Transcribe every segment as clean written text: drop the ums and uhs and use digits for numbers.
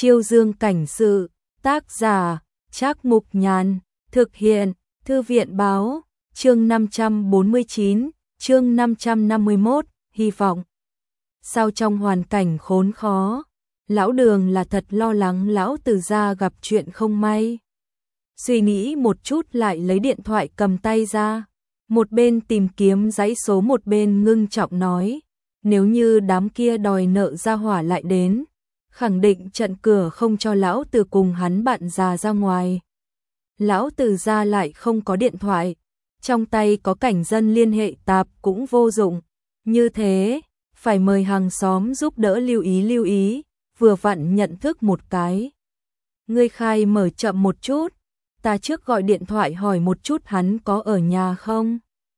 Chiêu Dương cảnh sự, tác giả, Trác Mục Nhàn, thực hiện, Thư viện báo, chương 549, chương 551, hy vọng. Sao trong hoàn cảnh khốn khó, lão Đường là thật lo lắng lão Từ gia gặp chuyện không may. Suy nghĩ một chút lại lấy điện thoại cầm tay ra, một bên tìm kiếm dãy số một bên ngưng trọng nói, nếu như đám kia đòi nợ gia hỏa lại đến, khẳng định chặn cửa không cho lão Từ cùng hắn bạn già ra ngoài. Lão Từ gia lại không có điện thoại, trong tay có cảnh dân liên hệ tạp cũng vô dụng, như thế, phải mời hàng xóm giúp đỡ lưu ý, vừa vặn nhận thức một cái. Ngươi khai mở chậm một chút, ta trước gọi điện thoại hỏi một chút hắn có ở nhà không.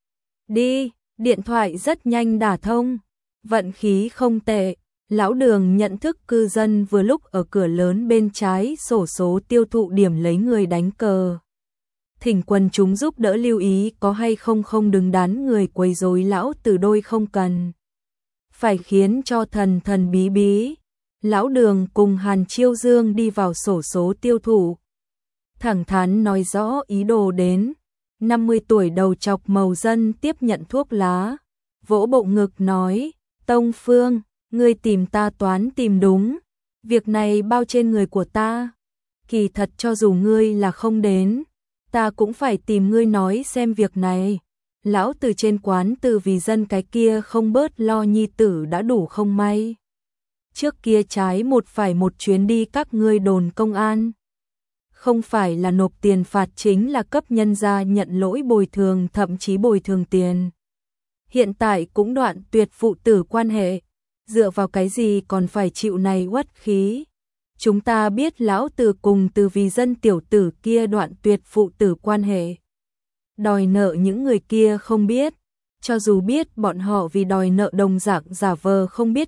Đi, điện thoại rất nhanh đả thông, vận khí không tệ. Lão Đường nhận thức cư dân vừa lúc ở cửa lớn bên trái xổ số tiêu thụ điểm lấy người đánh cờ. Thỉnh quần chúng giúp đỡ lưu ý có hay không đừng đán người quấy rối lão Từ đôi không cần. Phải khiến cho thần bí bí. Lão Đường cùng Hàn Chiêu Dương đi vào xổ số tiêu thụ. Thẳng thắn nói rõ ý đồ đến. 50 tuổi đầu chọc màu dân tiếp nhận thuốc lá. Vỗ bộ ngực nói, Tông Phương, ngươi tìm ta toán tìm đúng, việc này bao trên người của ta. Kỳ thật cho dù ngươi là không đến, ta cũng phải tìm ngươi nói xem việc này. Lão Từ trên quán Từ vì dân cái kia không bớt lo nhi tử đã đủ không may. Trước kia trái một phải một chuyến đi các ngươi đồn công an. Không phải là nộp tiền phạt chính là cấp nhân gia nhận lỗi bồi thường thậm chí bồi thường tiền. Hiện tại cũng đoạn tuyệt phụ tử quan hệ. Dựa vào cái gì còn phải chịu này uất khí. Chúng ta biết lão Từ cùng Từ vì dân tiểu tử kia đoạn tuyệt phụ tử quan hệ. Đòi nợ những người kia không biết. Cho dù biết bọn họ vì đòi nợ đồng dạng giả vờ không biết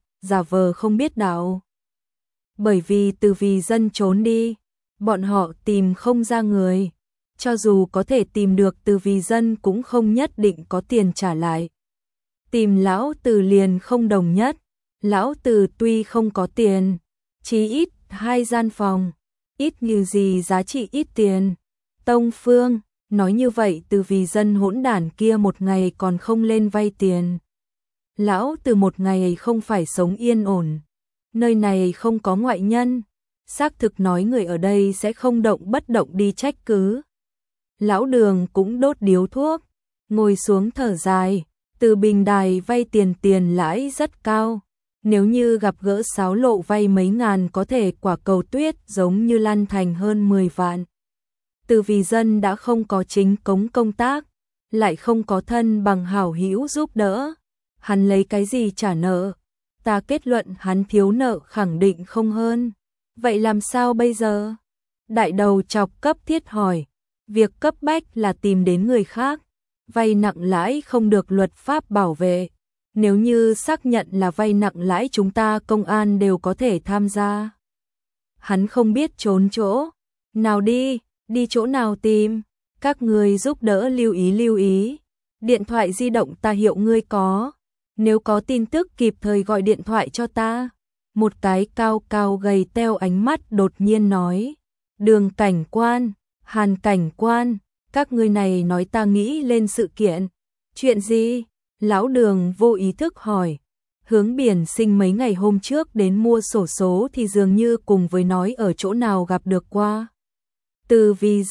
đạo. Bởi vì Từ vì dân trốn đi, bọn họ tìm không ra người. Cho dù có thể tìm được Từ vì dân cũng không nhất định có tiền trả lại. Tìm lão Từ liền không đồng nhất. Lão Từ tuy không có tiền, chí ít 2 gian phòng, ít như gì giá trị ít tiền. Tông Phương, nói như vậy Từ vì dân hỗn đản kia một ngày còn không lên vay tiền. Lão Từ một ngày không phải sống yên ổn. Nơi này không có ngoại nhân. Xác thực nói người ở đây sẽ không động bất động đi trách cứ. Lão Đường cũng đốt điếu thuốc, ngồi xuống thở dài. Từ bình đài vay tiền lãi rất cao. Nếu như gặp gỡ sáo lộ vay mấy ngàn có thể quả cầu tuyết giống như lăn thành hơn 10 vạn. Từ vì dân đã không có chính cống công tác, lại không có thân bằng hảo hữu giúp đỡ. Hắn lấy cái gì trả nợ? Ta kết luận hắn thiếu nợ khẳng định không hơn. Vậy làm sao bây giờ? Đại đầu chọc cấp thiết hỏi. Việc cấp bách là tìm đến người khác. Vay nặng lãi không được luật pháp bảo vệ. Nếu như xác nhận là vay nặng lãi chúng ta công an đều có thể tham gia. Hắn không biết trốn chỗ. Nào đi chỗ nào tìm. Các người giúp đỡ lưu ý. Điện thoại di động ta hiệu ngươi có. Nếu có tin tức kịp thời gọi điện thoại cho ta. Một cái cao gầy teo ánh mắt đột nhiên nói. Đường cảnh quan, Hàn cảnh quan, các ngươi này nói ta nghĩ lên sự kiện. Chuyện gì? Lão Đường vô ý thức hỏi. Hướng Biển Sinh mấy ngày hôm trước đến mua xổ số thì dường như cùng với nói ở chỗ nào gặp được qua. Từ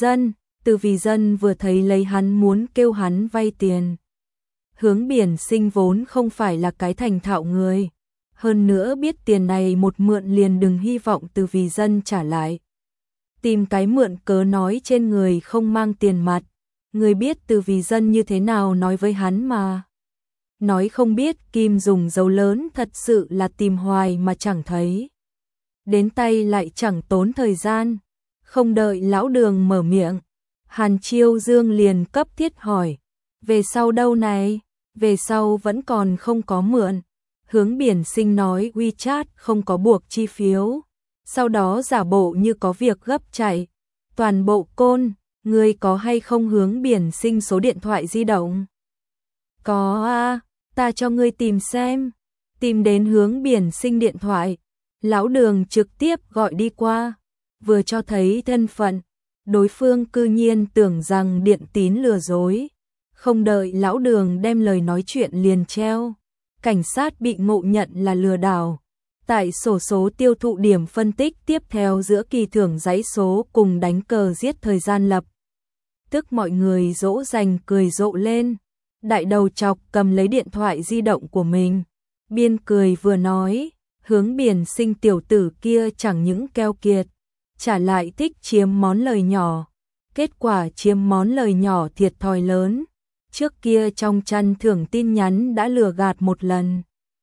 vì dân vừa thấy lấy hắn muốn kêu hắn vay tiền. Hướng Biển Sinh vốn không phải là cái thành thạo người. Hơn nữa biết tiền này một mượn liền đừng hy vọng Từ vì dân trả lại. Tìm cái mượn cớ nói trên người không mang tiền mặt. Người biết Từ vì dân như thế nào nói với hắn mà. Nói không biết kim dùng dấu lớn thật sự là tìm hoài mà chẳng thấy. Đến tay lại chẳng tốn thời gian. Không đợi lão Đường mở miệng. Hàn Chiêu Dương liền cấp thiết hỏi. Về sau đâu này? Về sau vẫn còn không có mượn. Hướng Biển Sinh nói WeChat không có buộc chi phiếu. Sau đó giả bộ như có việc gấp chạy. Toàn bộ côn, người có hay không Hướng Biển Sinh số điện thoại di động? Có à, ta cho ngươi tìm xem. Tìm đến Hướng Biển Sinh điện thoại. Lão Đường trực tiếp gọi đi qua, vừa cho thấy thân phận, đối phương cư nhiên tưởng rằng Điện Tín lừa dối. Không đợi Lão Đường đem lời nói chuyện liền treo, cảnh sát bị ngộ nhận là lừa đảo. Tại sổ số tiêu thụ điểm phân tích tiếp theo giữa kỳ thưởng dãy số cùng đánh cờ giết thời gian lập. Tức mọi người dỗ dành cười rộ lên. Đại đầu chọc cầm lấy điện thoại di động của mình, biên cười vừa nói, Hướng Biển Sinh tiểu tử kia chẳng những keo kiệt, trả lại thích chiếm món lời nhỏ. Kết quả chiếm món lời nhỏ thiệt thòi lớn. Trước kia trong chăn thưởng tin nhắn đã lừa gạt một lần.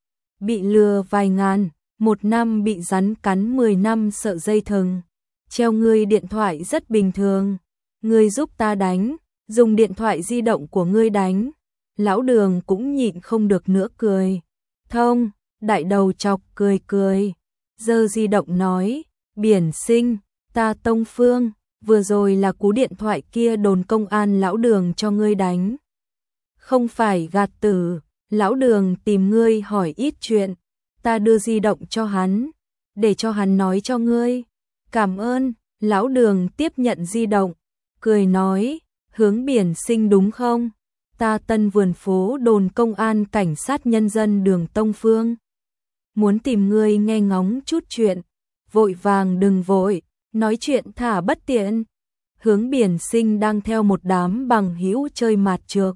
Bị lừa vài ngàn, 1 năm bị rắn cắn 10 năm sợ dây thừng. Treo ngươi điện thoại rất bình thường. Ngươi giúp ta đánh, dùng điện thoại di động của ngươi đánh. Lão Đường cũng nhịn không được nữa cười. Thông, đại đầu chọc cười cười. Giơ di động nói, Biển Sinh, ta Tông Phương, vừa rồi là cú điện thoại kia đồn công an Lão Đường cho ngươi đánh. Không phải gạt tử, Lão Đường tìm ngươi hỏi ít chuyện, ta đưa di động cho hắn, để cho hắn nói cho ngươi. Cảm ơn. Lão Đường tiếp nhận di động, cười nói, Hướng Biển Sinh đúng không? Ta Tân Vườn Phố đồn công an cảnh sát nhân dân đường Tông Phương. Muốn tìm ngươi nghe ngóng chút chuyện, vội vàng đừng vội, nói chuyện thả bất tiện. Hướng Biển Sinh đang theo một đám bằng hữu chơi mạt trược.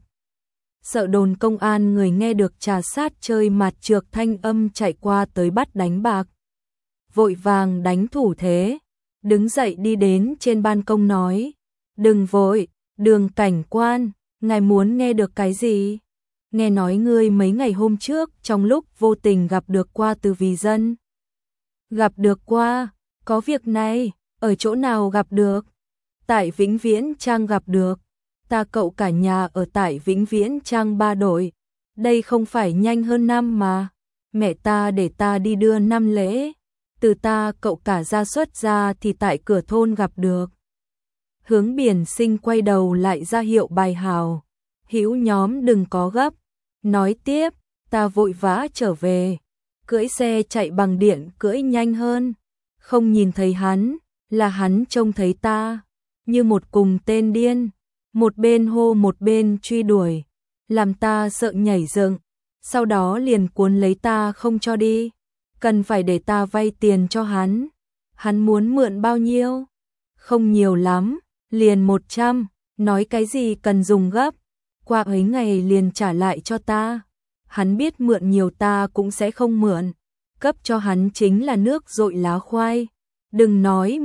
Sợ đồn công an người nghe được trà sát chơi mạt trược thanh âm chạy qua tới bắt đánh bạc. Vội vàng đánh thủ thế, đứng dậy đi đến trên ban công nói, đừng vội, Đường cảnh quan, ngài muốn nghe được cái gì? Nghe nói ngươi mấy ngày hôm trước trong lúc vô tình gặp được qua Từ Vì Dân. Gặp được qua, có việc này, ở chỗ nào gặp được? Tại Vĩnh Viễn Trang gặp được. Ta cậu cả nhà ở tại Vĩnh Viễn Trang 3 đội. Đây không phải nhanh hơn năm mà. Mẹ ta để ta đi đưa 5 lễ. Từ ta cậu cả ra xuất ra thì tại cửa thôn gặp được. Hướng Biển Sinh quay đầu lại ra hiệu bài hào. Hữu nhóm đừng có gấp. Nói tiếp, ta vội vã trở về. Cưỡi xe chạy bằng điện cưỡi nhanh hơn. Không nhìn thấy hắn, là hắn trông thấy ta. Như một cùng tên điên. Một bên hô một bên truy đuổi. Làm ta sợ nhảy dựng. Sau đó liền cuốn lấy ta không cho đi. Cần phải để ta vay tiền cho hắn. Hắn muốn mượn bao nhiêu? Không nhiều lắm, liền 100. Nói cái gì cần dùng gấp. Qua ấy ngày liền trả lại cho ta. Hắn biết mượn nhiều ta cũng sẽ không mượn. Cấp cho hắn chính là nước dội lá khoai. Đừng nói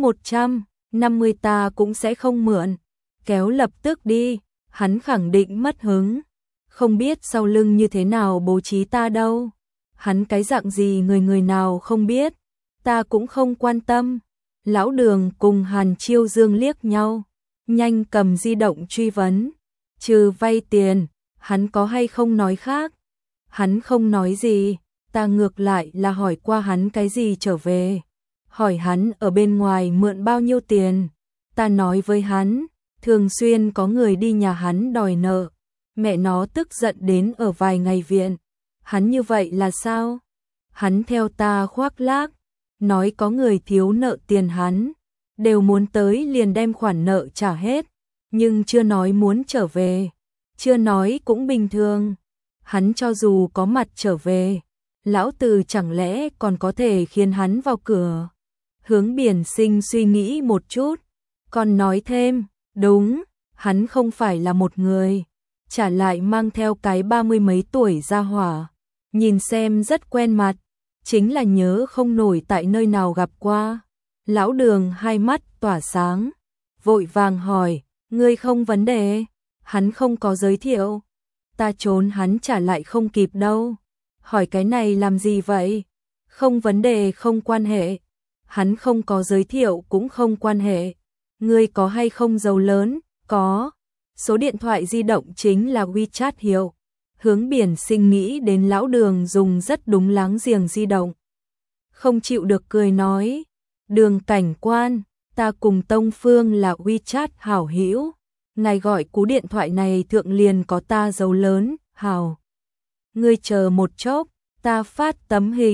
150 ta cũng sẽ không mượn. Kéo lập tức đi, hắn khẳng định mất hứng. Không biết sau lưng như thế nào bố trí ta đâu. Hắn cái dạng gì người nào không biết. Ta cũng không quan tâm. Lão Đường cùng Hàn Chiêu Dương liếc nhau. Nhanh cầm di động truy vấn. Trừ vay tiền, hắn có hay không nói khác? Hắn không nói gì, ta ngược lại là hỏi qua hắn cái gì trở về. Hỏi hắn ở bên ngoài mượn bao nhiêu tiền. Ta nói với hắn, thường xuyên có người đi nhà hắn đòi nợ. Mẹ nó tức giận đến ở vài ngày viện. Hắn như vậy là sao? Hắn theo ta khoác lác, nói có người thiếu nợ tiền hắn. Đều muốn tới liền đem khoản nợ trả hết. Nhưng chưa nói muốn trở về. Chưa nói cũng bình thường. Hắn cho dù có mặt trở về, lão Từ chẳng lẽ còn có thể khiến hắn vào cửa. Hướng Biển Sinh suy nghĩ một chút, còn nói thêm, đúng, hắn không phải là một người. Trả lại mang theo cái 30 mấy tuổi ra hỏa. Nhìn xem rất quen mặt, chính là nhớ không nổi tại nơi nào gặp qua. Lão Đường hai mắt tỏa sáng, vội vàng hỏi, ngươi không vấn đề, hắn không có giới thiệu. Ta trốn hắn trả lại không kịp đâu. Hỏi cái này làm gì vậy? Không vấn đề không quan hệ. Hắn không có giới thiệu cũng không quan hệ. Ngươi có hay không giàu lớn? Có. Số điện thoại di động chính là WeChat hiệu. Hướng Biển Sinh nghĩ đến Lão Đường dùng rất đúng láng giềng di động. Không chịu được cười nói, Đường cảnh quan, ta cùng Tông Phương là WeChat hảo hữu. Ngài gọi cú điện thoại này thượng liền có ta dấu lớn, hào. Ngươi chờ một chốc, ta phát tấm hình,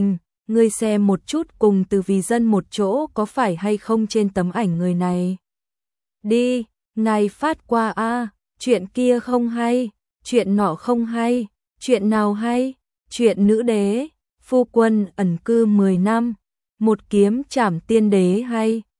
ngươi xem một chút cùng Từ Vì Dân một chỗ có phải hay không trên tấm ảnh người này. Đi, ngài phát qua a, chuyện kia không hay, chuyện nọ không hay, chuyện nào hay, chuyện nữ đế, phu quân ẩn cư 10 năm, một kiếm trảm tiên đế hay,